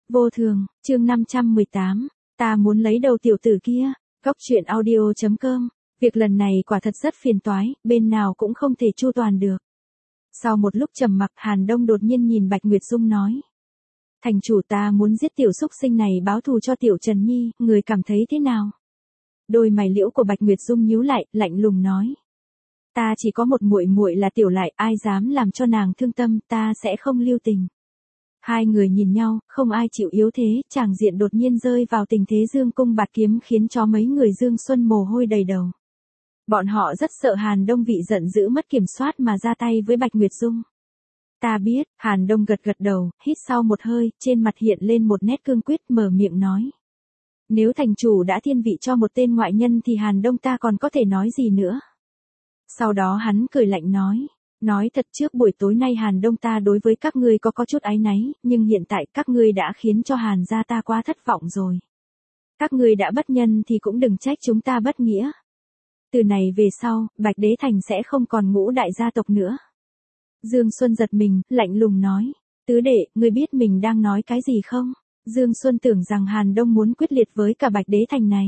Vô thường, chương 518, ta muốn lấy đầu tiểu tử kia. Góc truyện audio.com. Việc lần này quả thật rất phiền toái, bên nào cũng không thể chu toàn được. Sau một lúc trầm mặc, Hàn Đông đột nhiên nhìn Bạch Nguyệt Dung nói: Thành chủ, ta muốn giết tiểu súc sinh này báo thù cho tiểu Trần Nhi, người cảm thấy thế nào? Đôi mày liễu của Bạch Nguyệt Dung nhíu lại, lạnh lùng nói: Ta chỉ có một muội muội là Tiểu Lại, ai dám làm cho nàng thương tâm, ta sẽ không lưu tình. Hai người nhìn nhau, không ai chịu yếu thế, tràng diện đột nhiên rơi vào tình thế dương cung bạt kiếm, khiến cho mấy người Dương Xuân mồ hôi đầy đầu. Bọn họ rất sợ Hàn Đông vị giận dữ mất kiểm soát mà ra tay với Bạch Nguyệt Dung. Ta biết. Hàn Đông gật gật đầu, hít sau một hơi, trên mặt hiện lên một nét cương quyết, mở miệng nói: Nếu thành chủ đã thiên vị cho một tên ngoại nhân thì Hàn Đông ta còn có thể nói gì nữa. Sau đó hắn cười lạnh nói thật, trước buổi tối nay Hàn Đông ta đối với các ngươi có chút áy náy, nhưng hiện tại các ngươi đã khiến cho Hàn gia ta quá thất vọng rồi. Các ngươi đã bất nhân thì cũng đừng trách chúng ta bất nghĩa. Từ này về sau, Bạch Đế Thành sẽ không còn ngũ đại gia tộc nữa. Dương Xuân giật mình, lạnh lùng nói: Tứ đệ, ngươi biết mình đang nói cái gì không? Dương Xuân tưởng rằng Hàn Đông muốn quyết liệt với cả Bạch Đế Thành này.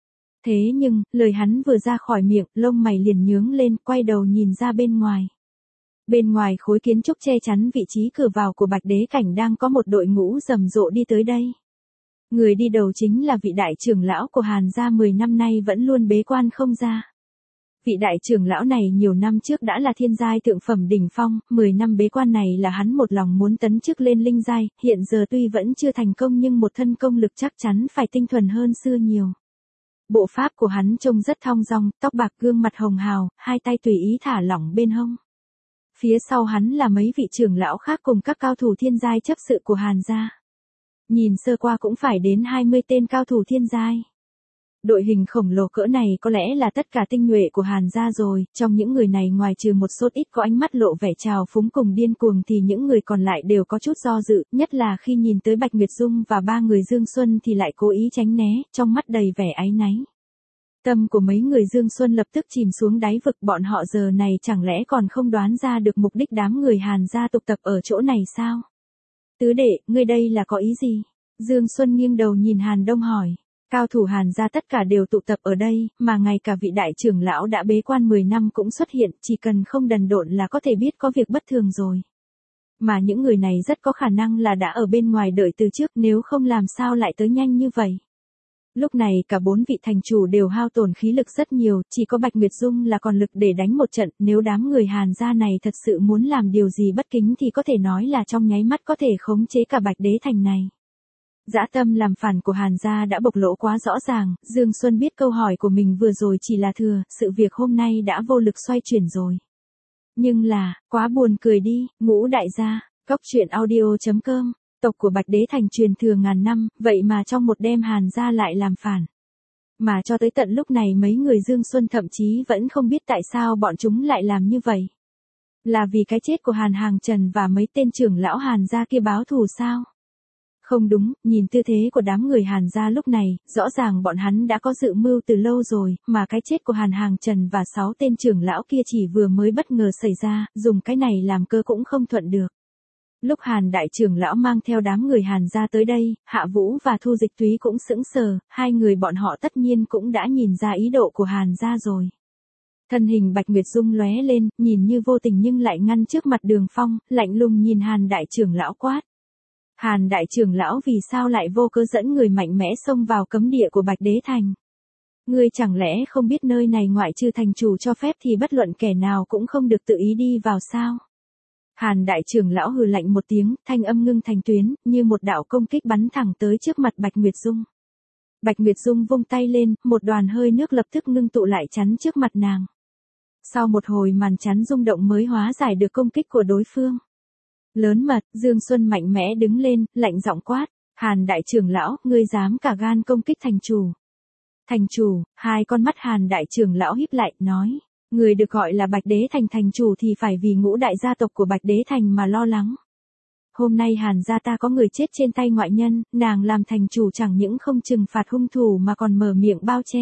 Thế nhưng, lời hắn vừa ra khỏi miệng, lông mày liền nhướng lên, quay đầu nhìn ra bên ngoài. Bên ngoài khối kiến trúc che chắn vị trí cửa vào của Bạch Đế Cảnh đang có một đội ngũ rầm rộ đi tới đây. Người đi đầu chính là vị đại trưởng lão của Hàn gia 10 năm nay vẫn luôn bế quan không ra. Vị đại trưởng lão này nhiều năm trước đã là thiên giai thượng phẩm đỉnh phong, 10 năm bế quan này là hắn một lòng muốn tấn chức lên linh giai, hiện giờ tuy vẫn chưa thành công nhưng một thân công lực chắc chắn phải tinh thuần hơn xưa nhiều. Bộ pháp của hắn trông rất thong dong, tóc bạc, gương mặt hồng hào, hai tay tùy ý thả lỏng bên hông. Phía sau hắn là mấy vị trưởng lão khác cùng các cao thủ thiên giai chấp sự của Hàn gia. Nhìn sơ qua cũng phải đến 20 tên cao thủ thiên giai. Đội hình khổng lồ cỡ này có lẽ là tất cả tinh nhuệ của Hàn gia rồi, trong những người này ngoài trừ một số ít có ánh mắt lộ vẻ trào phúng cùng điên cuồng thì những người còn lại đều có chút do dự, nhất là khi nhìn tới Bạch Nguyệt Dung và ba người Dương Xuân thì lại cố ý tránh né, trong mắt đầy vẻ áy náy. Tâm của mấy người Dương Xuân lập tức chìm xuống đáy vực, bọn họ giờ này chẳng lẽ còn không đoán ra được mục đích đám người Hàn gia tụ tập ở chỗ này sao? Tứ đệ, ngươi đây là có ý gì? Dương Xuân nghiêng đầu nhìn Hàn Đông hỏi. Cao thủ Hàn gia tất cả đều tụ tập ở đây, mà ngay cả vị đại trưởng lão đã bế quan 10 năm cũng xuất hiện, chỉ cần không đần độn là có thể biết có việc bất thường rồi. Mà những người này rất có khả năng là đã ở bên ngoài đợi từ trước, nếu không làm sao lại tới nhanh như vậy. Lúc này cả 4 vị thành chủ đều hao tổn khí lực rất nhiều, chỉ có Bạch Nguyệt Dung là còn lực để đánh một trận, nếu đám người Hàn gia này thật sự muốn làm điều gì bất kính thì có thể nói là trong nháy mắt có thể khống chế cả Bạch Đế Thành này. Dã tâm làm phản của Hàn gia đã bộc lộ quá rõ ràng, Dương Xuân biết câu hỏi của mình vừa rồi chỉ là thừa, sự việc hôm nay đã vô lực xoay chuyển rồi. Nhưng là, quá buồn cười đi, ngũ đại gia. Góc truyện audio.com. Tộc của Bạch Đế Thành truyền thừa ngàn năm, vậy mà trong một đêm Hàn gia lại làm phản. Mà cho tới tận lúc này mấy người Dương Xuân thậm chí vẫn không biết tại sao bọn chúng lại làm như vậy. Là vì cái chết của Hàn Hàng Trần và mấy tên trưởng lão Hàn gia kia báo thù sao? Không đúng, nhìn tư thế của đám người Hàn gia lúc này, rõ ràng bọn hắn đã có dự mưu từ lâu rồi, mà cái chết của Hàn Hàng Trần và 6 tên trưởng lão kia chỉ vừa mới bất ngờ xảy ra, dùng cái này làm cơ cũng không thuận được. Lúc Hàn đại trưởng lão mang theo đám người Hàn gia tới đây, Hạ Vũ và Thu Dịch Túy cũng sững sờ, hai người bọn họ tất nhiên cũng đã nhìn ra ý đồ của Hàn gia rồi. Thân hình Bạch Nguyệt Dung lóe lên, nhìn như vô tình nhưng lại ngăn trước mặt Đường Phong, lạnh lùng nhìn Hàn đại trưởng lão quát. Hàn đại trưởng lão vì sao lại vô cớ dẫn người mạnh mẽ xông vào cấm địa của Bạch Đế Thành? Ngươi chẳng lẽ không biết nơi này ngoại trừ thành chủ cho phép thì bất luận kẻ nào cũng không được tự ý đi vào sao? Hàn đại trưởng lão hừ lạnh một tiếng, thanh âm ngưng thành tuyến, như một đạo công kích bắn thẳng tới trước mặt Bạch Nguyệt Dung. Bạch Nguyệt Dung vung tay lên, một đoàn hơi nước lập tức ngưng tụ lại chắn trước mặt nàng. Sau một hồi màn chắn rung động mới hóa giải được công kích của đối phương. Lớn mật, Dương Xuân mạnh mẽ đứng lên, lạnh giọng quát. Hàn đại trưởng lão, ngươi dám cả gan công kích thành chủ. Thành chủ, hai con mắt Hàn đại trưởng lão híp lại, nói. Người được gọi là Bạch Đế Thành thành chủ thì phải vì ngũ đại gia tộc của Bạch Đế Thành mà lo lắng. Hôm nay Hàn gia ta có người chết trên tay ngoại nhân, nàng làm thành chủ chẳng những không trừng phạt hung thủ mà còn mở miệng bao che.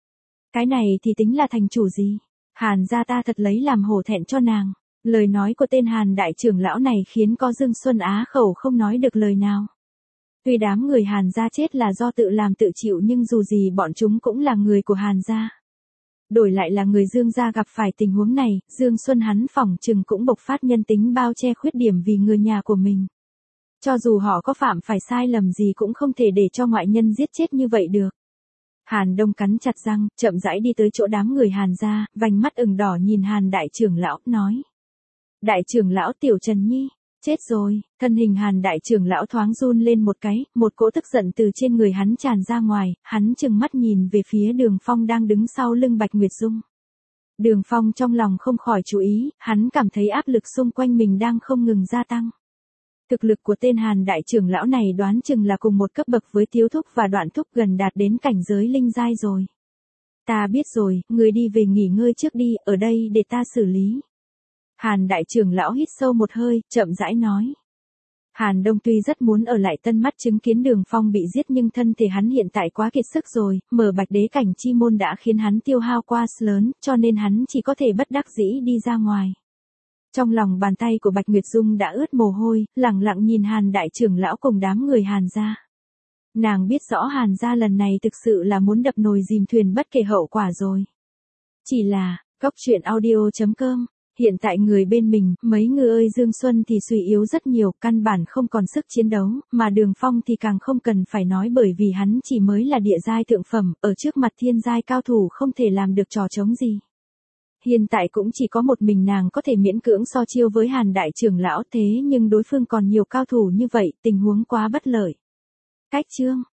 Cái này thì tính là thành chủ gì? Hàn gia ta thật lấy làm hổ thẹn cho nàng. Lời nói của tên Hàn đại trưởng lão này khiến có Dương Xuân á khẩu không nói được lời nào. Tuy đám người Hàn gia chết là do tự làm tự chịu nhưng dù gì bọn chúng cũng là người của Hàn gia. Đổi lại là người Dương gia gặp phải tình huống này, Dương Xuân hắn phỏng chừng cũng bộc phát nhân tính bao che khuyết điểm vì người nhà của mình. Cho dù họ có phạm phải sai lầm gì cũng không thể để cho ngoại nhân giết chết như vậy được. Hàn Đông cắn chặt răng, chậm rãi đi tới chỗ đám người Hàn gia, vành mắt ửng đỏ nhìn Hàn đại trưởng lão, nói. Đại trưởng lão Tiểu Trần Nhi, chết rồi, thân hình Hàn đại trưởng lão thoáng run lên một cái, một cỗ tức giận từ trên người hắn tràn ra ngoài, hắn trừng mắt nhìn về phía Đường Phong đang đứng sau lưng Bạch Nguyệt Dung. Đường Phong trong lòng không khỏi chú ý, hắn cảm thấy áp lực xung quanh mình đang không ngừng gia tăng. Thực lực của tên Hàn đại trưởng lão này đoán chừng là cùng một cấp bậc với Tiếu Thúc và Đoạn Thúc, gần đạt đến cảnh giới linh giai rồi. Ta biết rồi, ngươi đi về nghỉ ngơi trước đi, ở đây để ta xử lý. Hàn đại trưởng lão hít sâu một hơi, chậm rãi nói. Hàn Đông tuy rất muốn ở lại Tân Mắt chứng kiến Đường Phong bị giết nhưng thân thể hắn hiện tại quá kiệt sức rồi, mở Bạch Đế cảnh chi môn đã khiến hắn tiêu hao quá lớn, cho nên hắn chỉ có thể bất đắc dĩ đi ra ngoài. Trong lòng bàn tay của Bạch Nguyệt Dung đã ướt mồ hôi, lẳng lặng nhìn Hàn đại trưởng lão cùng đám người Hàn gia. Nàng biết rõ Hàn gia lần này thực sự là muốn đập nồi dìm thuyền bất kể hậu quả rồi. Chỉ là, coctruyện.audio.com, hiện tại người bên mình, mấy người ơi Dương Xuân thì suy yếu rất nhiều, căn bản không còn sức chiến đấu, mà Đường Phong thì càng không cần phải nói bởi vì hắn chỉ mới là địa giai thượng phẩm, ở trước mặt thiên giai cao thủ không thể làm được trò trống gì. Hiện tại cũng chỉ có một mình nàng có thể miễn cưỡng so chiêu với Hàn đại trưởng lão, thế nhưng đối phương còn nhiều cao thủ như vậy, tình huống quá bất lợi. Cách chương